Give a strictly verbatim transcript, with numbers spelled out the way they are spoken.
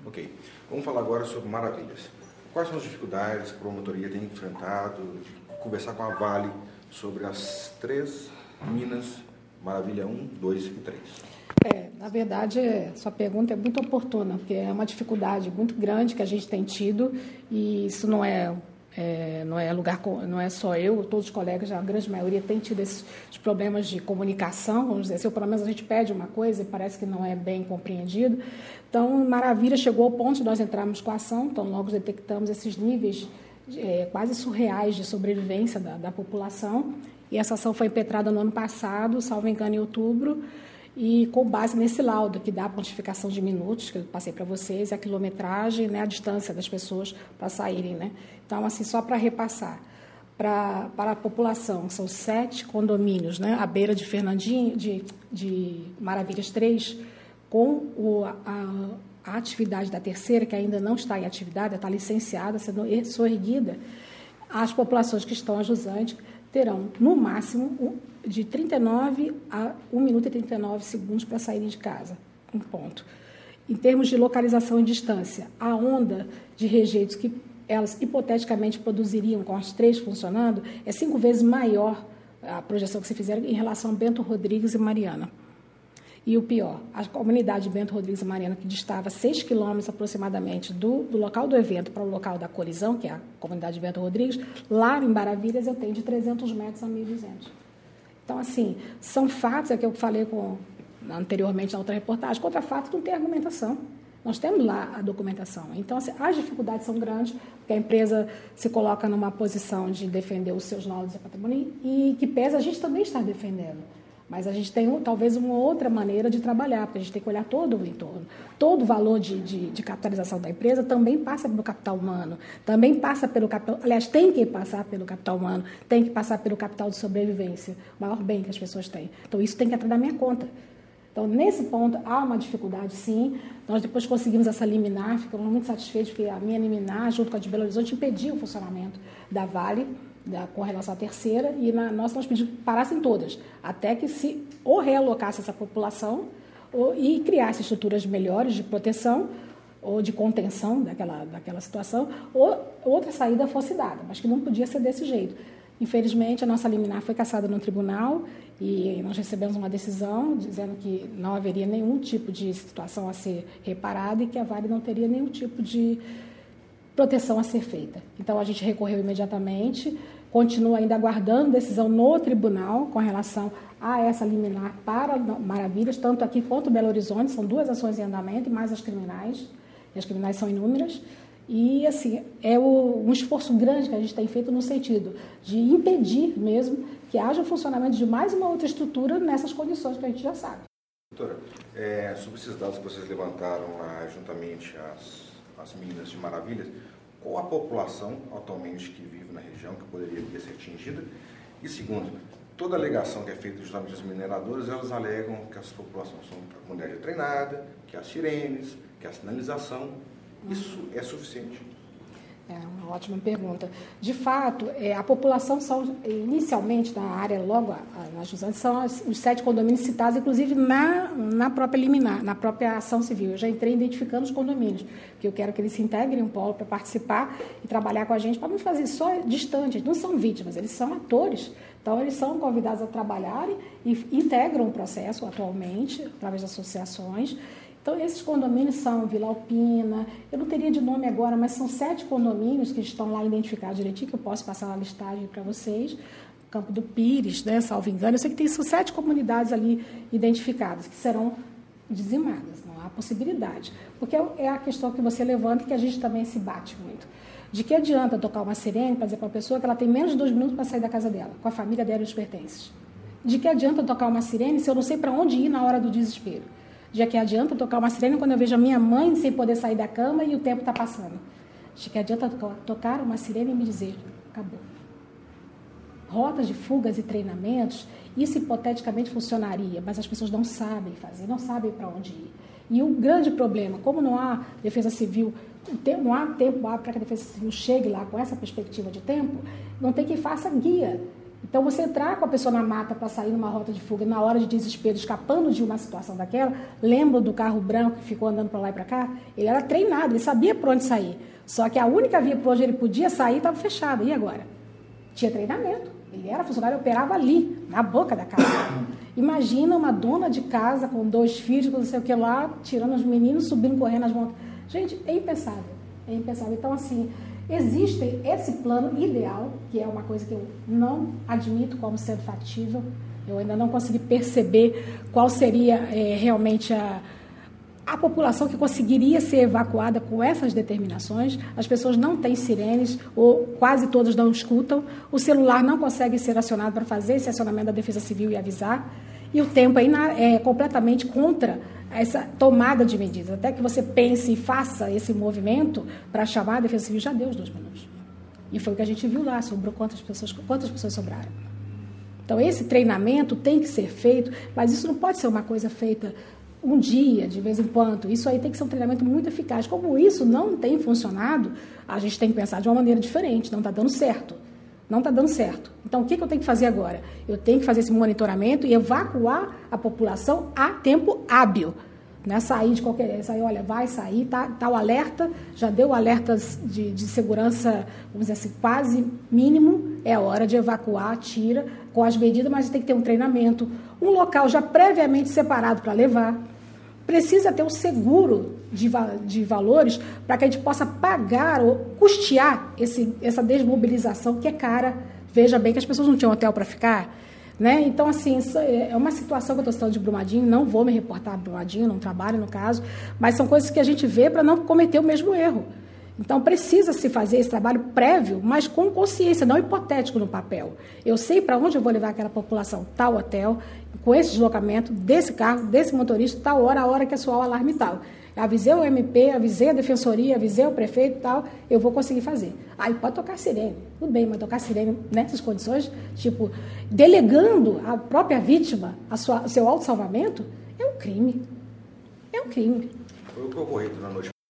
Ok. Vamos falar agora sobre Maravilhas. Quais são as dificuldades que a promotoria tem enfrentado de conversar com a Vale sobre as três minas Maravilha um, dois e três? É, na verdade, sua pergunta é muito oportuna, porque é uma dificuldade muito grande que a gente tem tido e isso não é, é, não é lugar, não é só eu, todos os colegas, a grande maioria tem tido esses problemas de comunicação, vamos dizer, se pelo menos a gente pede uma coisa e parece que não é bem compreendido. Então, Maravilha chegou ao ponto de nós entrarmos com a ação, então logo detectamos esses níveis é, quase surreais de sobrevivência da, da população, e essa ação foi impetrada no ano passado, salvo engano, em outubro, e com base nesse laudo, que dá a quantificação de minutos, que eu passei para vocês, a quilometragem, né, a distância das pessoas para saírem. Né? Então, assim, só para repassar, pra, para a população, são sete condomínios, né, à beira de Fernandinho, de, de Maravilhas três, com o, a, a atividade da terceira, que ainda não está em atividade, está licenciada, sendo soerguida, as populações que estão a jusante terão, no máximo, de trinta e nove a um minuto e trinta e nove segundos para saírem de casa. Um ponto. Em termos de localização e distância, a onda de rejeitos que elas hipoteticamente produziriam com as três funcionando é cinco vezes maior a projeção que se fizeram em relação a Bento Rodrigues e Mariana. E o pior, a comunidade de Bento Rodrigues e Mariana, que distava seis quilômetros aproximadamente do, do local do evento para o local da colisão, que é a comunidade de Bento Rodrigues, lá em Maravilhas eu tenho de trezentos metros a mil e duzentos. Então, assim, são fatos, é que eu falei com, anteriormente na outra reportagem, contra fatos não tem argumentação. Nós temos lá a documentação. Então, assim, as dificuldades são grandes, porque a empresa se coloca numa posição de defender os seus laudos de patrimônio e que pesa, a gente também está defendendo. Mas a gente tem, talvez, uma outra maneira de trabalhar, porque a gente tem que olhar todo o entorno. Todo o valor de, de, de capitalização da empresa também passa pelo capital humano, também passa pelo capital... Aliás, tem que passar pelo capital humano, tem que passar pelo capital de sobrevivência, o maior bem que as pessoas têm. Então, isso tem que entrar na minha conta. Então, nesse ponto, há uma dificuldade, sim. Nós depois conseguimos essa liminar, ficamos muito satisfeitos, porque a minha liminar, junto com a de Belo Horizonte, impediu o funcionamento da Vale, Da, com relação à terceira, e na nossa nós pedimos que parassem todas, até que se ou realocasse essa população ou, e criasse estruturas melhores de proteção ou de contenção daquela, daquela situação, ou outra saída fosse dada, mas que não podia ser desse jeito. Infelizmente, a nossa liminar foi cassada no tribunal e nós recebemos uma decisão dizendo que não haveria nenhum tipo de situação a ser reparada e que a Vale não teria nenhum tipo de proteção a ser feita. Então, a gente recorreu imediatamente, continua ainda aguardando decisão no tribunal com relação a essa liminar para Maravilhas, tanto aqui quanto Belo Horizonte, são duas ações em andamento, e mais as criminais, e as criminais são inúmeras, e, assim, é o, um esforço grande que a gente tem feito no sentido de impedir mesmo que haja o funcionamento de mais uma outra estrutura nessas condições que a gente já sabe. Doutora, é, sobre esses dados que vocês levantaram lá, juntamente às as minas de Maravilhas, qual a população atualmente que vive na região que poderia vir a ser atingida? E segundo, toda alegação que é feita justamente das mineradoras, elas alegam que as populações são a comunidade treinada, que as sirenes, que a sinalização, isso é suficiente? É uma ótima pergunta. De fato, é, a população são, inicialmente, na área, logo na jusante, são as, os sete condomínios citados, inclusive na, na própria liminar, na própria ação civil. Eu já entrei identificando os condomínios, porque eu quero que eles se integrem em um polo para participar e trabalhar com a gente, para não fazer só distantes. Não são vítimas, eles são atores. Então, eles são convidados a trabalharem e integram o processo atualmente, através de associações. Então, esses condomínios são Vila Alpina, eu não teria de nome agora, mas são sete condomínios que estão lá identificados direitinho, que eu posso passar uma listagem para vocês. Campo do Pires, né, salvo engano, eu sei que tem são sete comunidades ali identificadas, que serão dizimadas, não há possibilidade. Porque é a questão que você levanta e que a gente também se bate muito. De que adianta tocar uma sirene para dizer para uma pessoa que ela tem menos de dois minutos para sair da casa dela, com a família dela e os pertences? De que adianta tocar uma sirene se eu não sei para onde ir na hora do desespero? De que adianta tocar uma sirene quando eu vejo a minha mãe sem poder sair da cama e o tempo está passando? De que adianta tocar uma sirene e me dizer, acabou. Rotas de fugas e treinamentos, isso hipoteticamente funcionaria, mas as pessoas não sabem fazer, não sabem para onde ir. E o grande problema, como não há defesa civil, não há tempo para que a defesa civil chegue lá com essa perspectiva de tempo, não tem quem faça guia. Então, você entrar com a pessoa na mata para sair numa rota de fuga, na hora de desespero, escapando de uma situação daquela, lembra do carro branco que ficou andando para lá e para cá? Ele era treinado, ele sabia por onde sair. Só que a única via por onde ele podia sair estava fechada. E agora? Tinha treinamento. Ele era funcionário, operava ali, na boca da casa. Imagina uma dona de casa com dois filhos, com não sei o que lá, tirando os meninos, subindo, correndo as montanhas. Gente, é impensável. É impensável. Então, assim, existe esse plano ideal, que é uma coisa que eu não admito como sendo factível. Eu ainda não consegui perceber qual seria é, realmente a, a população que conseguiria ser evacuada com essas determinações. As pessoas não têm sirenes, ou quase todas não escutam. O celular não consegue ser acionado para fazer esse acionamento da Defesa Civil e avisar. E o tempo é, é completamente contra essa tomada de medidas. Até que você pense e faça esse movimento para chamar a Defesa Civil, já deu os dois minutos. E foi o que a gente viu lá, sobrou quantas pessoas, quantas pessoas sobraram. Então, esse treinamento tem que ser feito, mas isso não pode ser uma coisa feita um dia, de vez em quando. Isso aí tem que ser um treinamento muito eficaz. Como isso não tem funcionado, a gente tem que pensar de uma maneira diferente, não está dando certo. Não está dando certo. Então, o que, que eu tenho que fazer agora? Eu tenho que fazer esse monitoramento e evacuar a população a tempo hábil. Não é sair de qualquer... Sair, olha, vai sair, tá, tá o alerta, já deu alertas de, de segurança, vamos dizer assim, quase mínimo, é hora de evacuar, tira, com as medidas, mas tem que ter um treinamento, um local já previamente separado para levar. Precisa ter um seguro de, de valores para que a gente possa pagar ou custear esse, essa desmobilização que é cara. Veja bem que as pessoas não tinham hotel para ficar, né? Então, assim, isso é uma situação que eu estou citando de Brumadinho, não vou me reportar a Brumadinho, não trabalho no caso, mas são coisas que a gente vê para não cometer o mesmo erro. Então, precisa-se fazer esse trabalho prévio, mas com consciência, não hipotético no papel. Eu sei para onde eu vou levar aquela população, tal hotel, com esse deslocamento, desse carro, desse motorista, tal hora, a hora que soar o alarme tal. Avisei o M P, avisei a defensoria, avisei o prefeito e tal, eu vou conseguir fazer. Aí pode tocar sirene, tudo bem, mas tocar sirene nessas condições, tipo, delegando a própria vítima a sua, o seu autossalvamento, é um crime. É um crime. Foi o que ocorreu na noite